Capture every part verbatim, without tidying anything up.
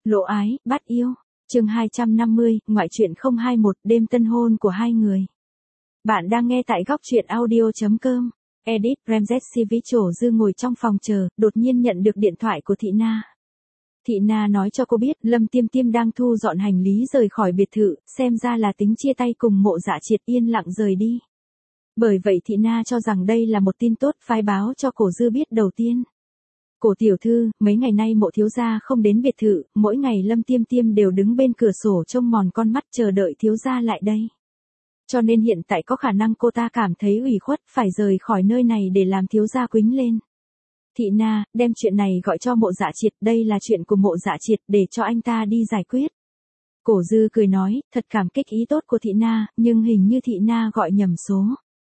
Lộ ái, bắt yêu. Chương hai trăm năm mươi, ngoại truyện không hai mốt, đêm tân hôn của hai người. Bạn đang nghe tại góc truyện audio chấm com. Edit Ramzes xê vê Trổ Dư ngồi trong phòng chờ, đột nhiên nhận được điện thoại của Thị Na. Thị Na nói cho cô biết Lâm Tiêm Tiêm đang thu dọn hành lý rời khỏi biệt thự, xem ra là tính chia tay cùng Mộ Dạ Triệt, yên lặng rời đi. Bởi vậy Thị Na cho rằng đây là một tin tốt, phái báo cho Cổ Dư biết đầu tiên. Cổ tiểu thư, mấy ngày nay Mộ thiếu gia không đến biệt thự, mỗi ngày Lâm Tiêm Tiêm đều đứng bên cửa sổ trông mòn con mắt chờ đợi thiếu gia lại đây. Cho nên hiện tại có khả năng cô ta cảm thấy ủy khuất phải rời khỏi nơi này để làm thiếu gia quýnh lên. Thị Na, đem chuyện này gọi cho Mộ Dạ Triệt, đây là chuyện của Mộ Dạ Triệt, để cho anh ta đi giải quyết. Cổ Dư cười nói, thật cảm kích ý tốt của Thị Na, nhưng hình như Thị Na gọi nhầm số.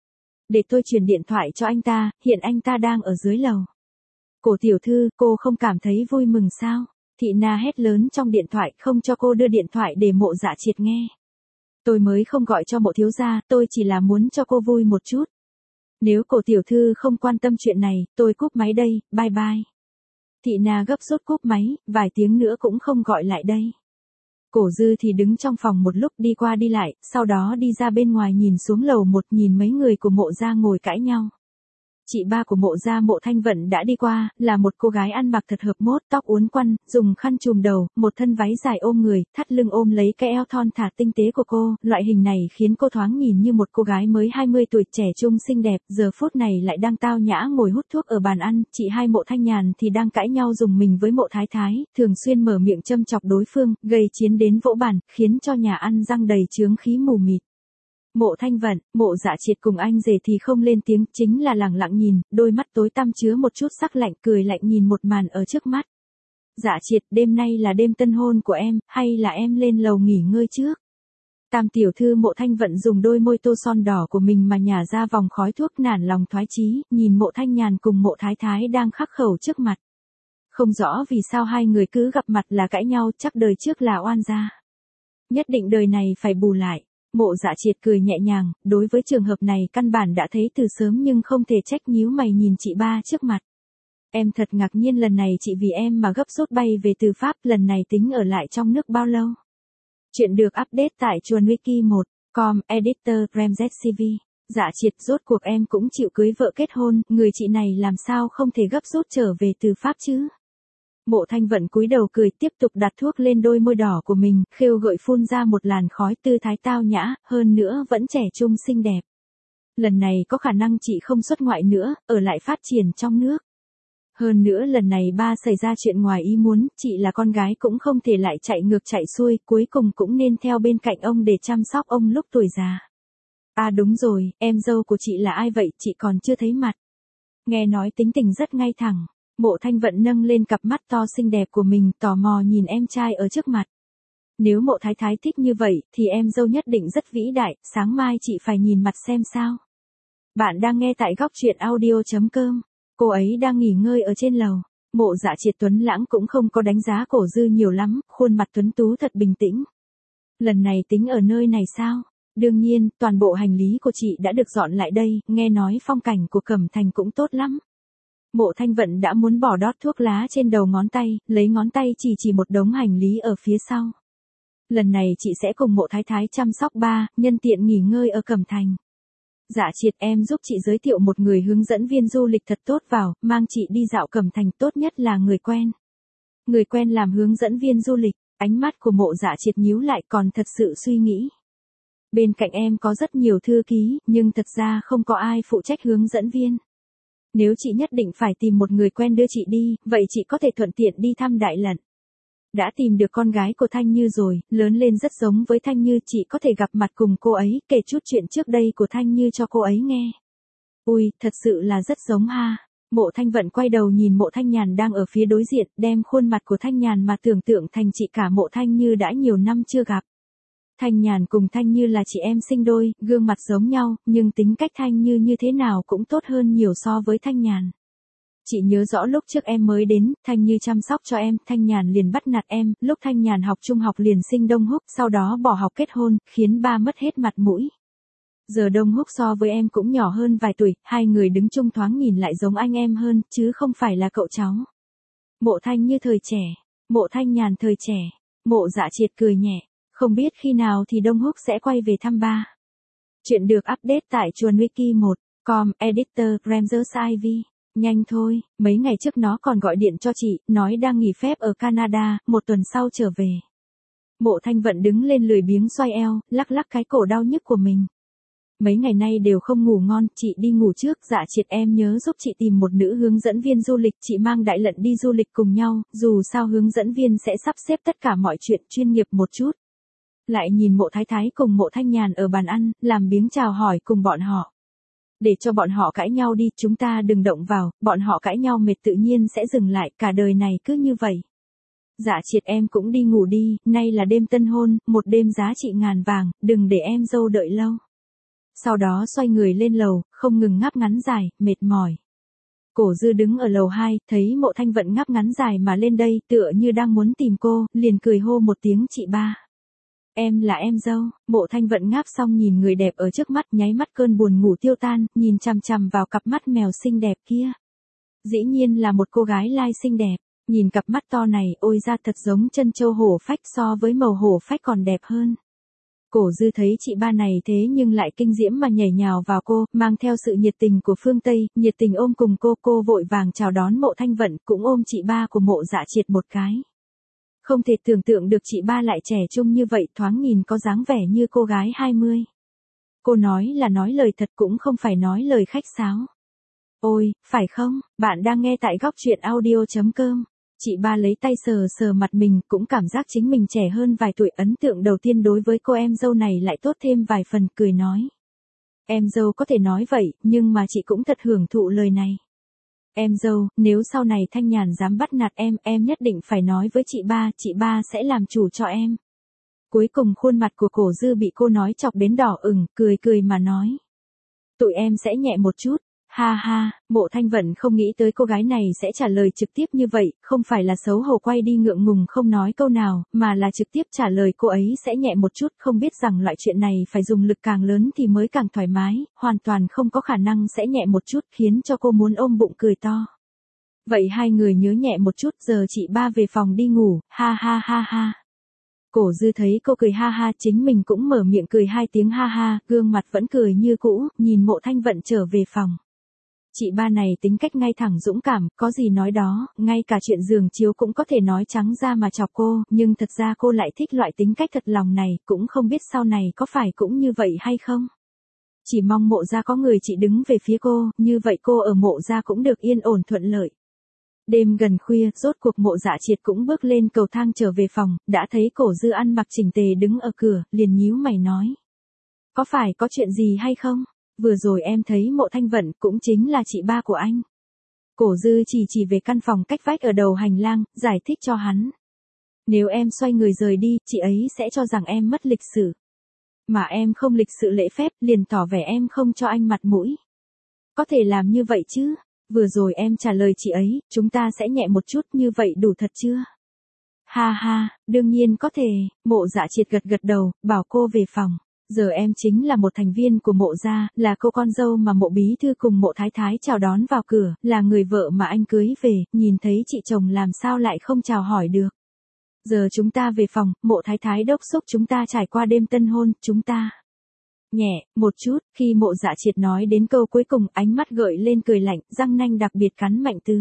Để tôi truyền điện thoại cho anh ta, hiện anh ta đang ở dưới lầu. Cổ tiểu thư, cô không cảm thấy vui mừng sao? Thị Na hét lớn trong điện thoại, không cho cô đưa điện thoại để Mộ Dạ Triệt nghe. Tôi mới không gọi cho Mộ thiếu gia, tôi chỉ là muốn cho cô vui một chút. Nếu cổ tiểu thư không quan tâm chuyện này, tôi cúp máy đây, bye bye. Thị Na gấp rút cúp máy, vài tiếng nữa cũng không gọi lại đây. Cổ Dư thì đứng trong phòng một lúc đi qua đi lại, sau đó đi ra bên ngoài nhìn xuống lầu một, nhìn mấy người của Mộ gia ngồi cãi nhau. Chị ba của Mộ gia Mộ Thanh Vận đã đi qua, là một cô gái ăn mặc thật hợp mốt, tóc uốn quăn, dùng khăn trùm đầu, một thân váy dài ôm người, thắt lưng ôm lấy cái eo thon thả tinh tế của cô, loại hình này khiến cô thoáng nhìn như một cô gái mới hai mươi tuổi, trẻ trung xinh đẹp, giờ phút này lại đang tao nhã ngồi hút thuốc ở bàn ăn, chị hai Mộ Thanh Nhàn thì đang cãi nhau dùng mình với Mộ Thái Thái, thường xuyên mở miệng châm chọc đối phương, gây chiến đến vỗ bàn, khiến cho nhà ăn răng đầy chướng khí mù mịt. Mộ Thanh Vận, Mộ Dạ Triệt cùng anh rể thì không lên tiếng, chính là lẳng lặng nhìn, đôi mắt tối tăm chứa một chút sắc lạnh, cười lạnh nhìn một màn ở trước mắt. Dạ Triệt, đêm nay là đêm tân hôn của em, hay là em lên lầu nghỉ ngơi trước? Tam tiểu thư Mộ Thanh Vận dùng đôi môi tô son đỏ của mình mà nhả ra vòng khói thuốc, nản lòng thoái chí, nhìn Mộ Thanh Nhàn cùng Mộ Thái Thái đang khắc khẩu trước mặt. Không rõ vì sao hai người cứ gặp mặt là cãi nhau, chắc đời trước là oan gia. Nhất định đời này phải bù lại. Mộ Dạ Triệt cười nhẹ nhàng, đối với trường hợp này căn bản đã thấy từ sớm nhưng không thể trách, nhíu mày nhìn chị ba trước mặt. Em thật ngạc nhiên, lần này chị vì em mà gấp rút bay về từ Pháp, lần này tính ở lại trong nước bao lâu? Chuyện được update tại chuồn wiki một chấm com, editor Ramzes xê vê. Dạ Triệt, rốt cuộc em cũng chịu cưới vợ kết hôn, người chị này làm sao không thể gấp rút trở về từ Pháp chứ? Mộ Thanh Vận cúi đầu cười, tiếp tục đặt thuốc lên đôi môi đỏ của mình, khêu gợi phun ra một làn khói, tư thái tao nhã, hơn nữa vẫn trẻ trung xinh đẹp. Lần này có khả năng chị không xuất ngoại nữa, ở lại phát triển trong nước. Hơn nữa lần này ba xảy ra chuyện ngoài ý muốn, chị là con gái cũng không thể lại chạy ngược chạy xuôi, cuối cùng cũng nên theo bên cạnh ông để chăm sóc ông lúc tuổi già. À đúng rồi, em dâu của chị là ai vậy, chị còn chưa thấy mặt. Nghe nói tính tình rất ngay thẳng. Mộ Thanh Vận nâng lên cặp mắt to xinh đẹp của mình, tò mò nhìn em trai ở trước mặt. Nếu Mộ Thái Thái thích như vậy, thì em dâu nhất định rất vĩ đại, sáng mai chị phải nhìn mặt xem sao. Bạn đang nghe tại góc truyện audio chấm com. Cô ấy đang nghỉ ngơi ở trên lầu. Mộ Dạ Triệt tuấn lãng cũng không có đánh giá Cổ Dư nhiều lắm, khuôn mặt tuấn tú thật bình tĩnh. Lần này tính ở nơi này sao? Đương nhiên, toàn bộ hành lý của chị đã được dọn lại đây, nghe nói phong cảnh của Cẩm Thành cũng tốt lắm. Mộ Thanh Vận đã muốn bỏ đót thuốc lá trên đầu ngón tay, lấy ngón tay chỉ chỉ một đống hành lý ở phía sau. Lần này chị sẽ cùng Mộ Thái Thái chăm sóc ba, nhân tiện nghỉ ngơi ở Cẩm Thành. Dạ Triệt, em giúp chị giới thiệu một người hướng dẫn viên du lịch thật tốt vào, mang chị đi dạo Cẩm Thành, tốt nhất là người quen. Người quen làm hướng dẫn viên du lịch, ánh mắt của Mộ Dạ Triệt nhíu lại, còn thật sự suy nghĩ. Bên cạnh em có rất nhiều thư ký, nhưng thật ra không có ai phụ trách hướng dẫn viên. Nếu chị nhất định phải tìm một người quen đưa chị đi, vậy chị có thể thuận tiện đi thăm Đại Lận. Đã tìm được con gái của Thanh Như rồi, lớn lên rất giống với Thanh Như, chị có thể gặp mặt cùng cô ấy, kể chút chuyện trước đây của Thanh Như cho cô ấy nghe. Ui, thật sự là rất giống ha. Mộ Thanh Vận quay đầu nhìn Mộ Thanh Nhàn đang ở phía đối diện, đem khuôn mặt của Thanh Nhàn mà tưởng tượng thành chị cả Mộ Thanh Như đã nhiều năm chưa gặp. Thanh Nhàn cùng Thanh Như là chị em sinh đôi, gương mặt giống nhau, nhưng tính cách Thanh Như như thế nào cũng tốt hơn nhiều so với Thanh Nhàn. Chị nhớ rõ lúc trước em mới đến, Thanh Như chăm sóc cho em, Thanh Nhàn liền bắt nạt em, lúc Thanh Nhàn học trung học liền sinh Đông Húc, sau đó bỏ học kết hôn, khiến ba mất hết mặt mũi. Giờ Đông Húc so với em cũng nhỏ hơn vài tuổi, hai người đứng chung thoáng nhìn lại giống anh em hơn, chứ không phải là cậu cháu. Mộ Thanh Như thời trẻ. Mộ Thanh Nhàn thời trẻ. Mộ Dạ Triệt cười nhẹ. Không biết khi nào thì Đông Húc sẽ quay về thăm ba. Chuyện được update tại chuồn wiki một chấm com, editor Ramses Ivy. Nhanh thôi, mấy ngày trước nó còn gọi điện cho chị, nói đang nghỉ phép ở Canada, một tuần sau trở về. Mộ Thanh Vận đứng lên lười biếng xoay eo, lắc lắc cái cổ đau nhức của mình. Mấy ngày nay đều không ngủ ngon, chị đi ngủ trước. Dạ Triệt em nhớ giúp chị tìm một nữ hướng dẫn viên du lịch, chị mang Đại Lận đi du lịch cùng nhau, dù sao hướng dẫn viên sẽ sắp xếp tất cả mọi chuyện chuyên nghiệp một chút. Lại nhìn Mộ Thái Thái cùng Mộ Thanh Nhàn ở bàn ăn, làm biếng chào hỏi cùng bọn họ. Để cho bọn họ cãi nhau đi, chúng ta đừng động vào, bọn họ cãi nhau mệt tự nhiên sẽ dừng lại, cả đời này cứ như vậy. Dạ Triệt em cũng đi ngủ đi, nay là đêm tân hôn, một đêm giá trị ngàn vàng, đừng để em dâu đợi lâu. Sau đó xoay người lên lầu, không ngừng ngáp ngắn dài, mệt mỏi. Cổ Dư đứng ở lầu hai, thấy Mộ Thanh Vận ngáp ngắn dài mà lên đây, tựa như đang muốn tìm cô, liền cười hô một tiếng chị ba. Em là em dâu. Mộ Thanh Vận ngáp xong nhìn người đẹp ở trước mắt, nháy mắt cơn buồn ngủ tiêu tan, nhìn chằm chằm vào cặp mắt mèo xinh đẹp kia. Dĩ nhiên là một cô gái lai xinh đẹp, nhìn cặp mắt to này, ôi ra thật giống chân châu hổ phách, so với màu hổ phách còn đẹp hơn. Cổ Dư thấy chị ba này thế nhưng lại kinh diễm mà nhảy nhào vào cô, mang theo sự nhiệt tình của phương Tây, nhiệt tình ôm cùng cô, cô vội vàng chào đón Mộ Thanh Vận, cũng ôm chị ba của Mộ Dạ Triệt một cái. Không thể tưởng tượng được chị ba lại trẻ trung như vậy, thoáng nhìn có dáng vẻ như cô gái hai mươi. Cô nói là nói lời thật cũng không phải nói lời khách sáo. Ôi, phải không, bạn đang nghe tại góc truyện audio chấm com. Chị ba lấy tay sờ sờ mặt mình, cũng cảm giác chính mình trẻ hơn vài tuổi. Ấn tượng đầu tiên đối với cô em dâu này lại tốt thêm vài phần, cười nói. Em dâu có thể nói vậy, nhưng mà chị cũng thật hưởng thụ lời này. Em dâu, nếu sau này Thanh Nhàn dám bắt nạt em, em nhất định phải nói với chị ba, chị ba sẽ làm chủ cho em. Cuối cùng khuôn mặt của Cổ Dư bị cô nói chọc đến đỏ ửng, cười cười mà nói. Tụi em sẽ nhẹ một chút. Ha ha, Mộ Thanh Vận không nghĩ tới cô gái này sẽ trả lời trực tiếp như vậy, không phải là xấu hổ quay đi ngượng ngùng không nói câu nào, mà là trực tiếp trả lời cô ấy sẽ nhẹ một chút, không biết rằng loại chuyện này phải dùng lực càng lớn thì mới càng thoải mái, hoàn toàn không có khả năng sẽ nhẹ một chút, khiến cho cô muốn ôm bụng cười to. Vậy hai người nhớ nhẹ một chút, giờ chị ba về phòng đi ngủ, ha ha ha ha. Cổ Dư thấy cô cười ha ha, chính mình cũng mở miệng cười hai tiếng ha ha, gương mặt vẫn cười như cũ, nhìn Mộ Thanh Vận trở về phòng. Chị ba này tính cách ngay thẳng dũng cảm, có gì nói đó, ngay cả chuyện giường chiếu cũng có thể nói trắng ra mà chọc cô, nhưng thật ra cô lại thích loại tính cách thật lòng này, cũng không biết sau này có phải cũng như vậy hay không. Chỉ mong Mộ gia có người chị đứng về phía cô, như vậy cô ở Mộ gia cũng được yên ổn thuận lợi. Đêm gần khuya, rốt cuộc Mộ Dạ Triệt cũng bước lên cầu thang trở về phòng, đã thấy Cổ Dư ăn mặc chỉnh tề đứng ở cửa, liền nhíu mày nói. Có phải có chuyện gì hay không? Vừa rồi em thấy Mộ Thanh Vận cũng chính là chị ba của anh. Cổ Dư chỉ chỉ về căn phòng cách vách ở đầu hành lang, giải thích cho hắn. Nếu em xoay người rời đi, chị ấy sẽ cho rằng em mất lịch sự. Mà em không lịch sự lễ phép, liền tỏ vẻ em không cho anh mặt mũi. Có thể làm như vậy chứ? Vừa rồi em trả lời chị ấy, chúng ta sẽ nhẹ một chút, như vậy đủ thật chưa? Ha ha, đương nhiên có thể. Mộ Dạ Triệt gật gật đầu, bảo cô về phòng. Giờ em chính là một thành viên của Mộ gia, là cô con dâu mà Mộ bí thư cùng Mộ Thái Thái chào đón vào cửa, là người vợ mà anh cưới về, nhìn thấy chị chồng làm sao lại không chào hỏi được. Giờ chúng ta về phòng, Mộ Thái Thái đốc xúc chúng ta trải qua đêm tân hôn, chúng ta. Nhẹ, một chút, khi Mộ Dạ Triệt nói đến câu cuối cùng, ánh mắt gợi lên cười lạnh, răng nanh đặc biệt cắn mạnh từ.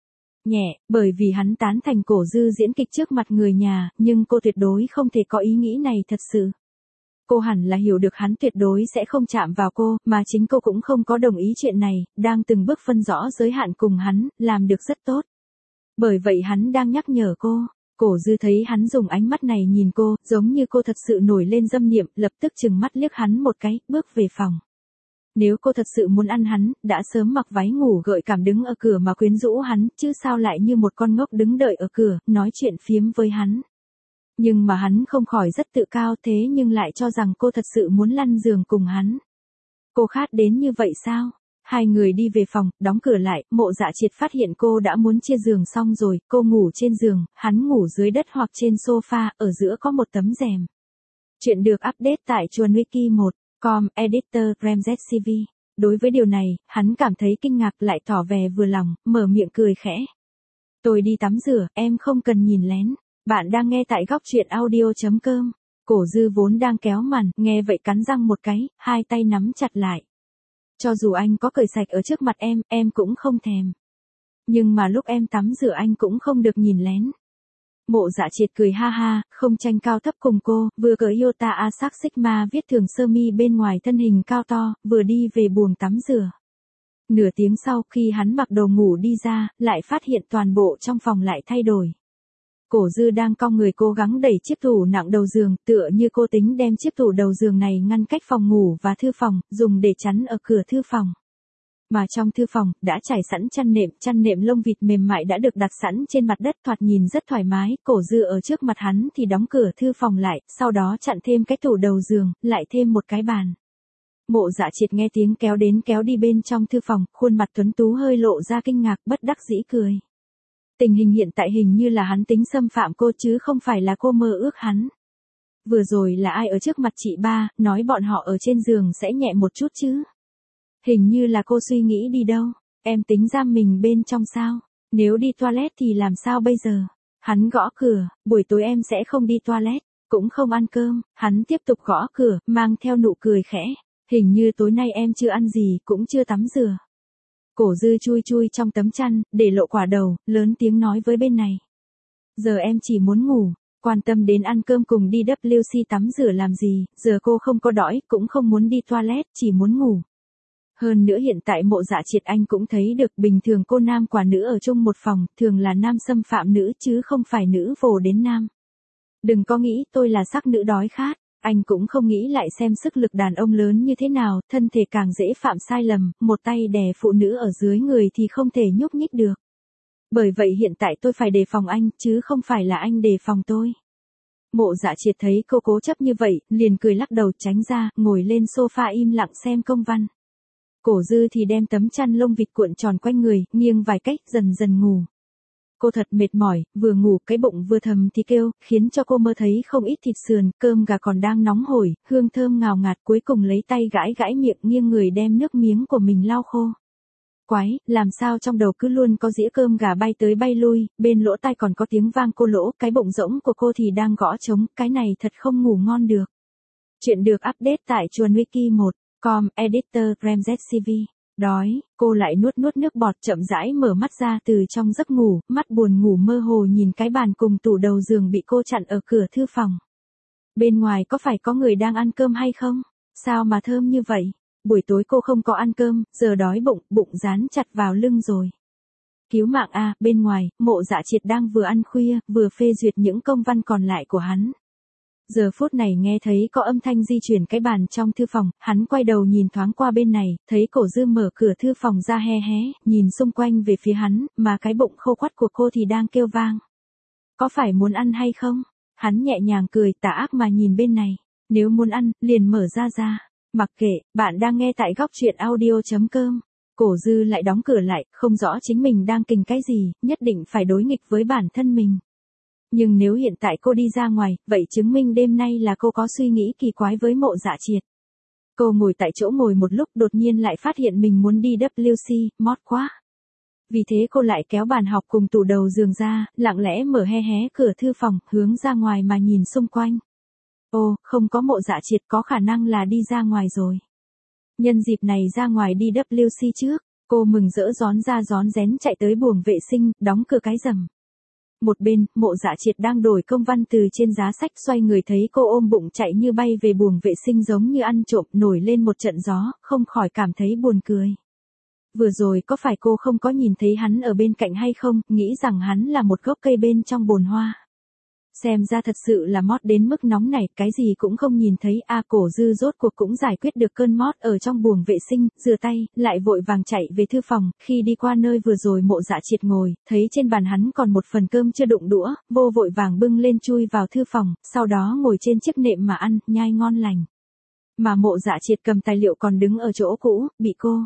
Nhẹ, bởi vì hắn tán thành Cổ Dư diễn kịch trước mặt người nhà, nhưng cô tuyệt đối không thể có ý nghĩ này thật sự. Cô hẳn là hiểu được hắn tuyệt đối sẽ không chạm vào cô, mà chính cô cũng không có đồng ý chuyện này, đang từng bước phân rõ giới hạn cùng hắn, làm được rất tốt. Bởi vậy hắn đang nhắc nhở cô. Cổ Dư thấy hắn dùng ánh mắt này nhìn cô, giống như cô thật sự nổi lên dâm niệm, lập tức chừng mắt liếc hắn một cái, bước về phòng. Nếu cô thật sự muốn ăn hắn, đã sớm mặc váy ngủ gợi cảm đứng ở cửa mà quyến rũ hắn, chứ sao lại như một con ngốc đứng đợi ở cửa, nói chuyện phiếm với hắn. Nhưng mà hắn không khỏi rất tự cao, thế nhưng lại cho rằng cô thật sự muốn lăn giường cùng hắn. Cô khát đến như vậy sao? Hai người đi về phòng, đóng cửa lại, Mộ Dạ Triệt phát hiện cô đã muốn chia giường xong rồi, cô ngủ trên giường, hắn ngủ dưới đất hoặc trên sofa, ở giữa có một tấm rèm. Chuyện được update tại chuồn wiki một chấm com, editor Ramses Ivy. Đối với điều này, hắn cảm thấy kinh ngạc lại tỏ vẻ vừa lòng, mở miệng cười khẽ. Tôi đi tắm rửa, em không cần nhìn lén. Bạn đang nghe tại góc truyện audio.com. Cổ Dư vốn đang kéo màn, nghe vậy cắn răng một cái, hai tay nắm chặt lại. Cho dù anh có cởi sạch ở trước mặt em, em cũng không thèm. Nhưng mà lúc em tắm rửa anh cũng không được nhìn lén. Mộ Dạ Triệt cười ha ha, không tranh cao thấp cùng cô, vừa cởi Iota Asac Sigma viết thường sơ mi bên ngoài thân hình cao to, vừa đi về buồng tắm rửa. Nửa tiếng sau khi hắn mặc đồ ngủ đi ra, lại phát hiện toàn bộ trong phòng lại thay đổi. Cổ Dư đang cong người cố gắng đẩy chiếc tủ nặng đầu giường, tựa như cô tính đem chiếc tủ đầu giường này ngăn cách phòng ngủ và thư phòng, dùng để chắn ở cửa thư phòng. Mà trong thư phòng, đã trải sẵn chăn nệm, chăn nệm lông vịt mềm mại đã được đặt sẵn trên mặt đất thoạt nhìn rất thoải mái, Cổ Dư ở trước mặt hắn thì đóng cửa thư phòng lại, sau đó chặn thêm cái tủ đầu giường, lại thêm một cái bàn. Mộ Dạ Triệt nghe tiếng kéo đến kéo đi bên trong thư phòng, khuôn mặt tuấn tú hơi lộ ra kinh ngạc, bất đắc dĩ cười. Tình hình hiện tại hình như là hắn tính xâm phạm cô chứ không phải là cô mơ ước hắn. Vừa rồi là ai ở trước mặt chị ba, nói bọn họ ở trên giường sẽ nhẹ một chút chứ. Hình như là cô suy nghĩ đi đâu, em tính giam mình bên trong sao, nếu đi toilet thì làm sao bây giờ. Hắn gõ cửa, buổi tối em sẽ không đi toilet, cũng không ăn cơm, hắn tiếp tục gõ cửa, mang theo nụ cười khẽ. Hình như tối nay em chưa ăn gì, cũng chưa tắm rửa. Cổ Dư chui chui trong tấm chăn, để lộ quả đầu, lớn tiếng nói với bên này. Giờ em chỉ muốn ngủ, quan tâm đến ăn cơm cùng đi vê kép xê tắm rửa làm gì, giờ cô không có đói, cũng không muốn đi toilet, chỉ muốn ngủ. Hơn nữa hiện tại Mộ Dạ Triệt anh cũng thấy được bình thường cô nam quả nữ ở chung một phòng, thường là nam xâm phạm nữ chứ không phải nữ vồ đến nam. Đừng có nghĩ tôi là sắc nữ đói khát. Anh cũng không nghĩ lại xem sức lực đàn ông lớn như thế nào, thân thể càng dễ phạm sai lầm, một tay đè phụ nữ ở dưới người thì không thể nhúc nhích được. Bởi vậy hiện tại tôi phải đề phòng anh, chứ không phải là anh đề phòng tôi. Mộ Dạ Triệt thấy cô cố chấp như vậy, liền cười lắc đầu tránh ra, ngồi lên sofa im lặng xem công văn. Cổ Dư thì đem tấm chăn lông vịt cuộn tròn quanh người, nghiêng vài cách, dần dần ngủ. Cô thật mệt mỏi, vừa ngủ cái bụng vừa thầm thì kêu, khiến cho cô mơ thấy không ít thịt sườn, cơm gà còn đang nóng hổi, hương thơm ngào ngạt, cuối cùng lấy tay gãi gãi miệng nghiêng người đem nước miếng của mình lau khô. Quái, làm sao trong đầu cứ luôn có dĩa cơm gà bay tới bay lui, bên lỗ tai còn có tiếng vang cô lỗ, cái bụng rỗng của cô thì đang gõ trống, cái này thật không ngủ ngon được. Chuyện được update tại chuồn wiki một chấm com, editor GramZCV. Đói, cô lại nuốt nuốt nước bọt chậm rãi mở mắt ra từ trong giấc ngủ, mắt buồn ngủ mơ hồ nhìn cái bàn cùng tủ đầu giường bị cô chặn ở cửa thư phòng. Bên ngoài có phải có người đang ăn cơm hay không? Sao mà thơm như vậy? Buổi tối cô không có ăn cơm, giờ đói bụng, bụng dán chặt vào lưng rồi. Cứu mạng a, bên ngoài, Mộ Dạ Triệt đang vừa ăn khuya, vừa phê duyệt những công văn còn lại của hắn. Giờ phút này nghe thấy có âm thanh di chuyển cái bàn trong thư phòng, hắn quay đầu nhìn thoáng qua bên này, thấy Cổ Dư mở cửa thư phòng ra he hé, nhìn xung quanh về phía hắn, mà cái bụng khô quắt của cô thì đang kêu vang. Có phải muốn ăn hay không? Hắn nhẹ nhàng cười tà ác mà nhìn bên này, nếu muốn ăn, liền mở ra ra. Mặc kệ, bạn đang nghe tại góc truyện audio.com. Cổ Dư lại đóng cửa lại, không rõ chính mình đang kình cái gì, nhất định phải đối nghịch với bản thân mình. Nhưng nếu hiện tại cô đi ra ngoài, vậy chứng minh đêm nay là cô có suy nghĩ kỳ quái với Mộ Dạ Triệt. Cô ngồi tại chỗ ngồi một lúc đột nhiên lại phát hiện mình muốn đi vê kép xê, mót quá. Vì thế cô lại kéo bàn học cùng tủ đầu giường ra, lặng lẽ mở hé hé cửa thư phòng, hướng ra ngoài mà nhìn xung quanh. Ô, không có Mộ Dạ Triệt, có khả năng là đi ra ngoài rồi. Nhân dịp này ra ngoài đi vê kép xê trước, cô mừng rỡ rón ra rón rén chạy tới buồng vệ sinh, đóng cửa cái rầm. Một bên, Mộ Dạ Triệt đang đổi công văn từ trên giá sách, xoay người thấy cô ôm bụng chạy như bay về buồng vệ sinh giống như ăn trộm, nổi lên một trận gió, không khỏi cảm thấy buồn cười. Vừa rồi có phải cô không có nhìn thấy hắn ở bên cạnh hay không, nghĩ rằng hắn là một gốc cây bên trong bồn hoa. Xem ra thật sự là mót đến mức nóng này, cái gì cũng không nhìn thấy, a Cổ Dư rốt cuộc cũng giải quyết được cơn mót ở trong buồng vệ sinh, rửa tay, lại vội vàng chạy về thư phòng, khi đi qua nơi vừa rồi Mộ Dạ Triệt ngồi, thấy trên bàn hắn còn một phần cơm chưa đụng đũa, vô vội vàng bưng lên chui vào thư phòng, sau đó ngồi trên chiếc nệm mà ăn, nhai ngon lành. Mà Mộ Dạ Triệt cầm tài liệu còn đứng ở chỗ cũ, bị cô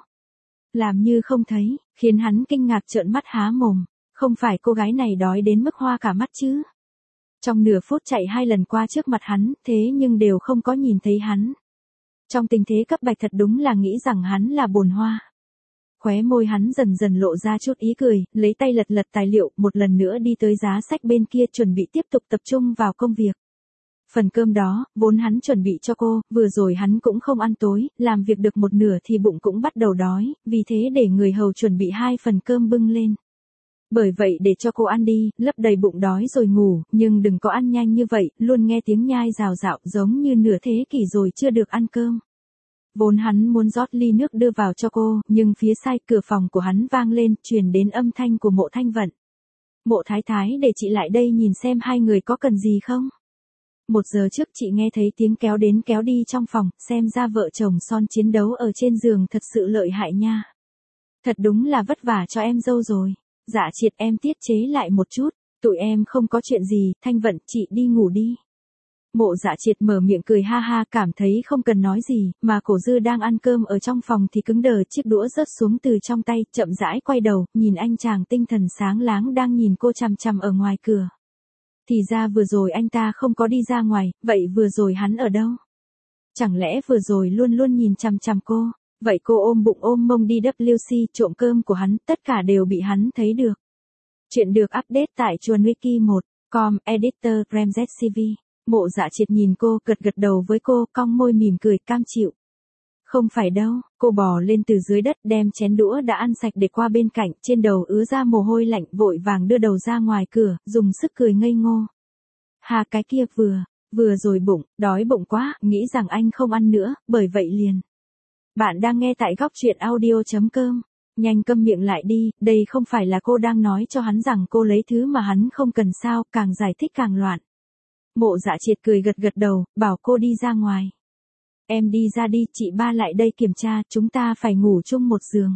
làm như không thấy, khiến hắn kinh ngạc trợn mắt há mồm, không phải cô gái này đói đến mức hoa cả mắt chứ. Trong nửa phút chạy hai lần qua trước mặt hắn, thế nhưng đều không có nhìn thấy hắn. Trong tình thế cấp bách thật đúng là nghĩ rằng hắn là bồn hoa. Khóe môi hắn dần dần lộ ra chút ý cười, lấy tay lật lật tài liệu, một lần nữa đi tới giá sách bên kia chuẩn bị tiếp tục tập trung vào công việc. Phần cơm đó, vốn hắn chuẩn bị cho cô, vừa rồi hắn cũng không ăn tối, làm việc được một nửa thì bụng cũng bắt đầu đói, vì thế để người hầu chuẩn bị hai phần cơm bưng lên. Bởi vậy để cho cô ăn đi, lấp đầy bụng đói rồi ngủ, nhưng đừng có ăn nhanh như vậy, luôn nghe tiếng nhai rào rạo giống như nửa thế kỷ rồi chưa được ăn cơm. Vốn hắn muốn rót ly nước đưa vào cho cô, nhưng phía sai cửa phòng của hắn vang lên, truyền đến âm thanh của Mộ Thanh Vận. Mộ thái thái, để chị lại đây nhìn xem hai người có cần gì không? Một giờ trước chị nghe thấy tiếng kéo đến kéo đi trong phòng, xem ra vợ chồng son chiến đấu ở trên giường thật sự lợi hại nha. Thật đúng là vất vả cho em dâu rồi. Dạ Triệt, em tiết chế lại một chút, tụi em không có chuyện gì, Thanh Vận, chị đi ngủ đi. Mộ Dạ Triệt mở miệng cười ha ha, cảm thấy không cần nói gì, mà Cổ Dư đang ăn cơm ở trong phòng thì cứng đờ, chiếc đũa rớt xuống từ trong tay, chậm rãi quay đầu, nhìn anh chàng tinh thần sáng láng đang nhìn cô chằm chằm ở ngoài cửa. Thì ra vừa rồi anh ta không có đi ra ngoài, vậy vừa rồi hắn ở đâu? Chẳng lẽ vừa rồi luôn luôn nhìn chằm chằm cô? Vậy cô ôm bụng ôm mông đi vê kép xê trộm cơm của hắn, tất cả đều bị hắn thấy được. Chuyện được update tại chuồn wiki một chấm com, editor RamZTV. Mộ Dạ Triệt nhìn cô, gật gật đầu với cô, cong môi mỉm cười, cam chịu. Không phải đâu, cô bò lên từ dưới đất, đem chén đũa đã ăn sạch để qua bên cạnh, trên đầu ứa ra mồ hôi lạnh, vội vàng đưa đầu ra ngoài cửa, dùng sức cười ngây ngô. Hà cái kia vừa, vừa rồi bụng, đói bụng quá, nghĩ rằng anh không ăn nữa, bởi vậy liền. Bạn đang nghe tại góc truyện audio chấm com. Nhanh câm miệng lại đi, đây không phải là cô đang nói cho hắn rằng cô lấy thứ mà hắn không cần sao, càng giải thích càng loạn. Mộ Dạ Triệt cười gật gật đầu, bảo cô đi ra ngoài. Em đi ra đi, chị ba lại đây kiểm tra, chúng ta phải ngủ chung một giường.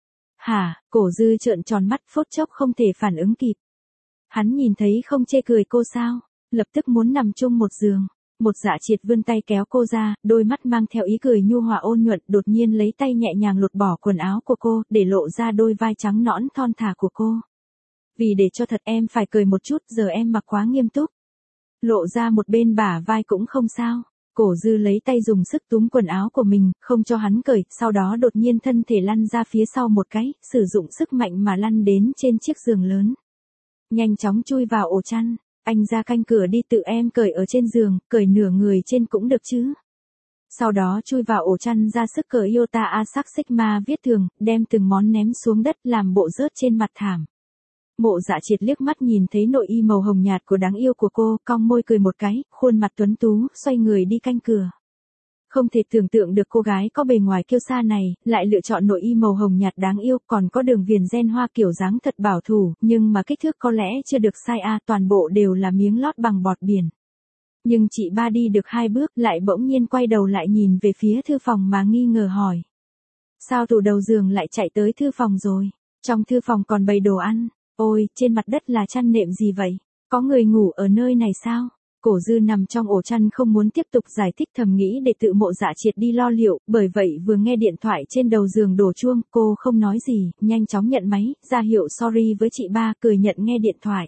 Hả? Cổ Dư trợn tròn mắt, phút chốc không thể phản ứng kịp. Hắn nhìn thấy không chê cười cô sao, lập tức muốn nằm chung một giường. Một Dạ Triệt vươn tay kéo cô ra, đôi mắt mang theo ý cười nhu hòa ôn nhuận, đột nhiên lấy tay nhẹ nhàng lột bỏ quần áo của cô, để lộ ra đôi vai trắng nõn thon thả của cô. Vì để cho thật em phải cười một chút, giờ em mặc quá nghiêm túc. Lộ ra một bên bả vai cũng không sao. Cổ Dư lấy tay dùng sức túm quần áo của mình, không cho hắn cởi, sau đó đột nhiên thân thể lăn ra phía sau một cái, sử dụng sức mạnh mà lăn đến trên chiếc giường lớn. Nhanh chóng chui vào ổ chăn. Anh ra canh cửa đi, tự em cởi ở trên giường, cởi nửa người trên cũng được chứ. Sau đó chui vào ổ chăn ra sức cởi Iota Asac Sigma viết thường, đem từng món ném xuống đất làm bộ rớt trên mặt thảm. Mộ Dạ Triệt liếc mắt nhìn thấy nội y màu hồng nhạt của đáng yêu của cô, cong môi cười một cái, khuôn mặt tuấn tú, xoay người đi canh cửa. Không thể tưởng tượng được cô gái có bề ngoài kiêu sa này, lại lựa chọn nội y màu hồng nhạt đáng yêu, còn có đường viền ren hoa kiểu dáng thật bảo thủ, nhưng mà kích thước có lẽ chưa được size A, toàn bộ đều là miếng lót bằng bọt biển. Nhưng chị ba đi được hai bước, lại bỗng nhiên quay đầu lại nhìn về phía thư phòng mà nghi ngờ hỏi. Sao tủ đầu giường lại chạy tới thư phòng rồi? Trong thư phòng còn bày đồ ăn. Ôi, trên mặt đất là chăn nệm gì vậy? Có người ngủ ở nơi này sao? Cổ Dư nằm trong ổ chăn không muốn tiếp tục giải thích, thầm nghĩ để tự Mộ Dạ Triệt đi lo liệu, bởi vậy vừa nghe điện thoại trên đầu giường đổ chuông, cô không nói gì, nhanh chóng nhận máy, ra hiệu sorry với chị ba, cười nhận nghe điện thoại.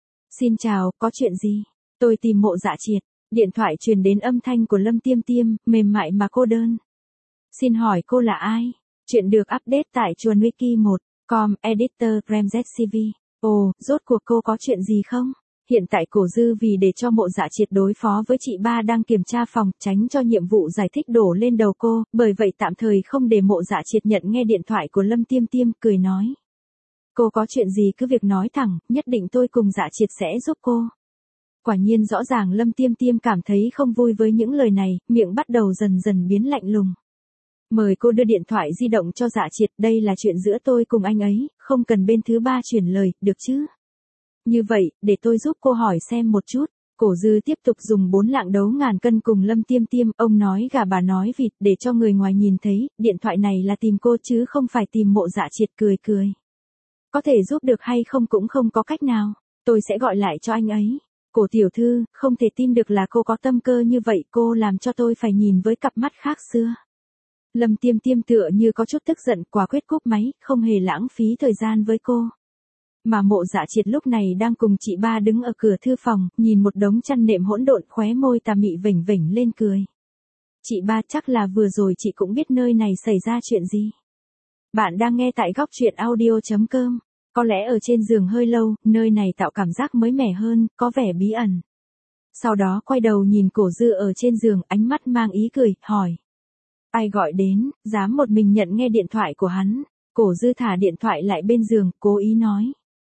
Xin chào, có chuyện gì? Tôi tìm Mộ Dạ Triệt. Điện thoại truyền đến âm thanh của Lâm Tiêm Tiêm, mềm mại mà cô đơn. Xin hỏi cô là ai? Chuyện được update tại chuồn wiki một chấm com, editor RamZTV. Ồ, rốt cuộc cô có chuyện gì không? Hiện tại Cổ Dư vì để cho Mộ Dạ Triệt đối phó với chị ba đang kiểm tra phòng, tránh cho nhiệm vụ giải thích đổ lên đầu cô, bởi vậy tạm thời không để Mộ Dạ Triệt nhận nghe điện thoại của Lâm Tiêm Tiêm, cười nói. Cô có chuyện gì cứ việc nói thẳng, nhất định tôi cùng Dạ Triệt sẽ giúp cô. Quả nhiên rõ ràng Lâm Tiêm Tiêm cảm thấy không vui với những lời này, miệng bắt đầu dần dần biến lạnh lùng. Mời cô đưa điện thoại di động cho Dạ Triệt, đây là chuyện giữa tôi cùng anh ấy, không cần bên thứ ba chuyển lời, được chứ? Như vậy, để tôi giúp cô hỏi xem một chút. Cổ Dư tiếp tục dùng bốn lạng đấu ngàn cân cùng Lâm Tiêm Tiêm, ông nói gà bà nói vịt, để cho người ngoài nhìn thấy, điện thoại này là tìm cô chứ không phải tìm Mộ Dạ Triệt, cười cười. Có thể giúp được hay không cũng không có cách nào, tôi sẽ gọi lại cho anh ấy. Cổ tiểu thư, không thể tin được là cô có tâm cơ như vậy, cô làm cho tôi phải nhìn với cặp mắt khác xưa. Lâm Tiêm Tiêm tựa như có chút tức giận, quả quyết cúp máy, không hề lãng phí thời gian với cô. Mà Mộ Dạ Triệt lúc này đang cùng chị ba đứng ở cửa thư phòng, nhìn một đống chăn nệm hỗn độn, khóe môi tà mị vểnh vểnh lên cười. Chị ba, chắc là vừa rồi chị cũng biết nơi này xảy ra chuyện gì. Bạn đang nghe tại góc chuyện audio chấm com. Có lẽ ở trên giường hơi lâu, nơi này tạo cảm giác mới mẻ hơn, có vẻ bí ẩn. Sau đó quay đầu nhìn Cổ Dư ở trên giường, ánh mắt mang ý cười, hỏi. Ai gọi đến, dám một mình nhận nghe điện thoại của hắn. Cổ Dư thả điện thoại lại bên giường, cố ý nói.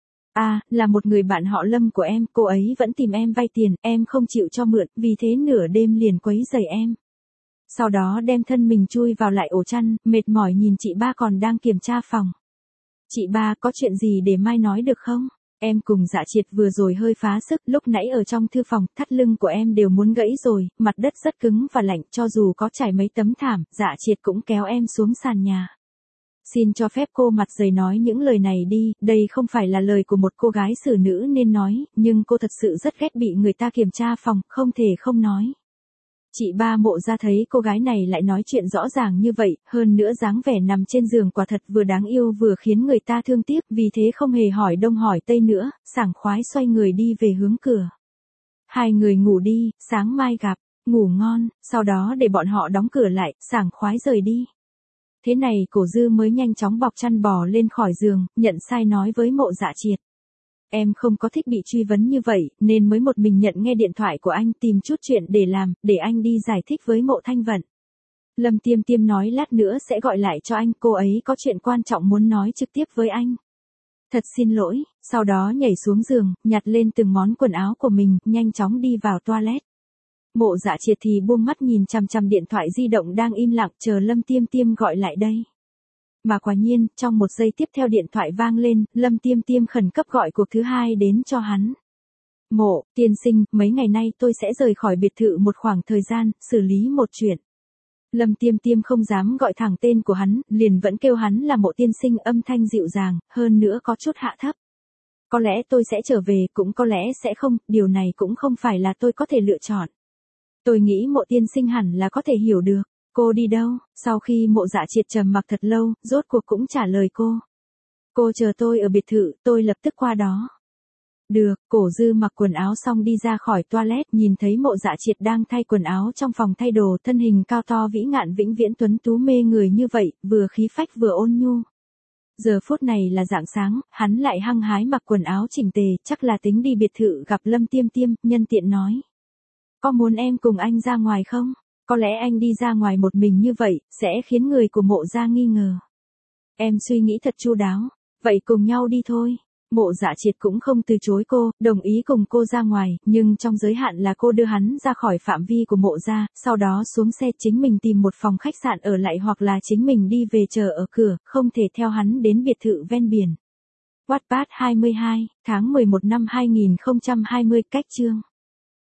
À, là một người bạn họ Lâm của em, cô ấy vẫn tìm em vay tiền, em không chịu cho mượn, vì thế nửa đêm liền quấy rầy em. Sau đó đem thân mình chui vào lại ổ chăn, mệt mỏi nhìn chị ba còn đang kiểm tra phòng. Chị ba, có chuyện gì để mai nói được không? Em cùng Dạ Triệt vừa rồi hơi phá sức, lúc nãy ở trong thư phòng, thắt lưng của em đều muốn gãy rồi, mặt đất rất cứng và lạnh, cho dù có trải mấy tấm thảm, Dạ Triệt cũng kéo em xuống sàn nhà. Xin cho phép cô mặt dày nói những lời này đi, đây không phải là lời của một cô gái xử nữ nên nói, nhưng cô thật sự rất ghét bị người ta kiểm tra phòng, không thể không nói. Chị ba Mộ ra thấy cô gái này lại nói chuyện rõ ràng như vậy, hơn nữa dáng vẻ nằm trên giường quả thật vừa đáng yêu vừa khiến người ta thương tiếc, vì thế không hề hỏi đông hỏi tây nữa, sảng khoái xoay người đi về hướng cửa. Hai người ngủ đi, sáng mai gặp, ngủ ngon, sau đó để bọn họ đóng cửa lại, sảng khoái rời đi. Thế này Cổ Dư mới nhanh chóng bọc chăn bò lên khỏi giường, nhận sai nói với Mộ Dạ Triệt. Em không có thích bị truy vấn như vậy, nên mới một mình nhận nghe điện thoại của anh tìm chút chuyện để làm, để anh đi giải thích với Mộ Thanh Vận. Lâm Tiêm Tiêm nói lát nữa sẽ gọi lại cho anh, cô ấy có chuyện quan trọng muốn nói trực tiếp với anh. Thật xin lỗi, sau đó nhảy xuống giường, nhặt lên từng món quần áo của mình, nhanh chóng đi vào toilet. Mộ Dạ Triệt thì buông mắt nhìn chằm chằm điện thoại di động đang im lặng chờ Lâm Tiêm Tiêm gọi lại đây. Mà quả nhiên, trong một giây tiếp theo điện thoại vang lên, Lâm Tiêm Tiêm khẩn cấp gọi cuộc thứ hai đến cho hắn. Mộ, tiên sinh, mấy ngày nay tôi sẽ rời khỏi biệt thự một khoảng thời gian, xử lý một chuyện. Lâm Tiêm Tiêm không dám gọi thẳng tên của hắn, liền vẫn kêu hắn là Mộ tiên sinh, âm thanh dịu dàng, hơn nữa có chút hạ thấp. Có lẽ tôi sẽ trở về, cũng có lẽ sẽ không, điều này cũng không phải là tôi có thể lựa chọn. Tôi nghĩ Mộ tiên sinh hẳn là có thể hiểu được. Cô đi đâu? Sau khi Mộ Dạ Triệt trầm mặc thật lâu, rốt cuộc cũng trả lời cô. Cô chờ tôi ở biệt thự, tôi lập tức qua đó. Được, Cổ Dư mặc quần áo xong đi ra khỏi toilet, nhìn thấy Mộ Dạ Triệt đang thay quần áo trong phòng thay đồ, thân hình cao to vĩ ngạn vĩnh viễn tuấn tú mê người như vậy, vừa khí phách vừa ôn nhu. Giờ phút này là rạng sáng, hắn lại hăng hái mặc quần áo chỉnh tề, chắc là tính đi biệt thự gặp Lâm Tiêm Tiêm, nhân tiện nói. Có muốn em cùng anh ra ngoài không? Có lẽ anh đi ra ngoài một mình như vậy, sẽ khiến người của Mộ gia nghi ngờ. Em suy nghĩ thật chu đáo. Vậy cùng nhau đi thôi. Mộ Dạ Triệt cũng không từ chối cô, đồng ý cùng cô ra ngoài, nhưng trong giới hạn là cô đưa hắn ra khỏi phạm vi của Mộ gia, sau đó xuống xe chính mình tìm một phòng khách sạn ở lại hoặc là chính mình đi về chờ ở cửa, không thể theo hắn đến biệt thự ven biển. Wattpad hai mươi hai, tháng mười một năm hai nghìn không trăm hai mươi, cách chương.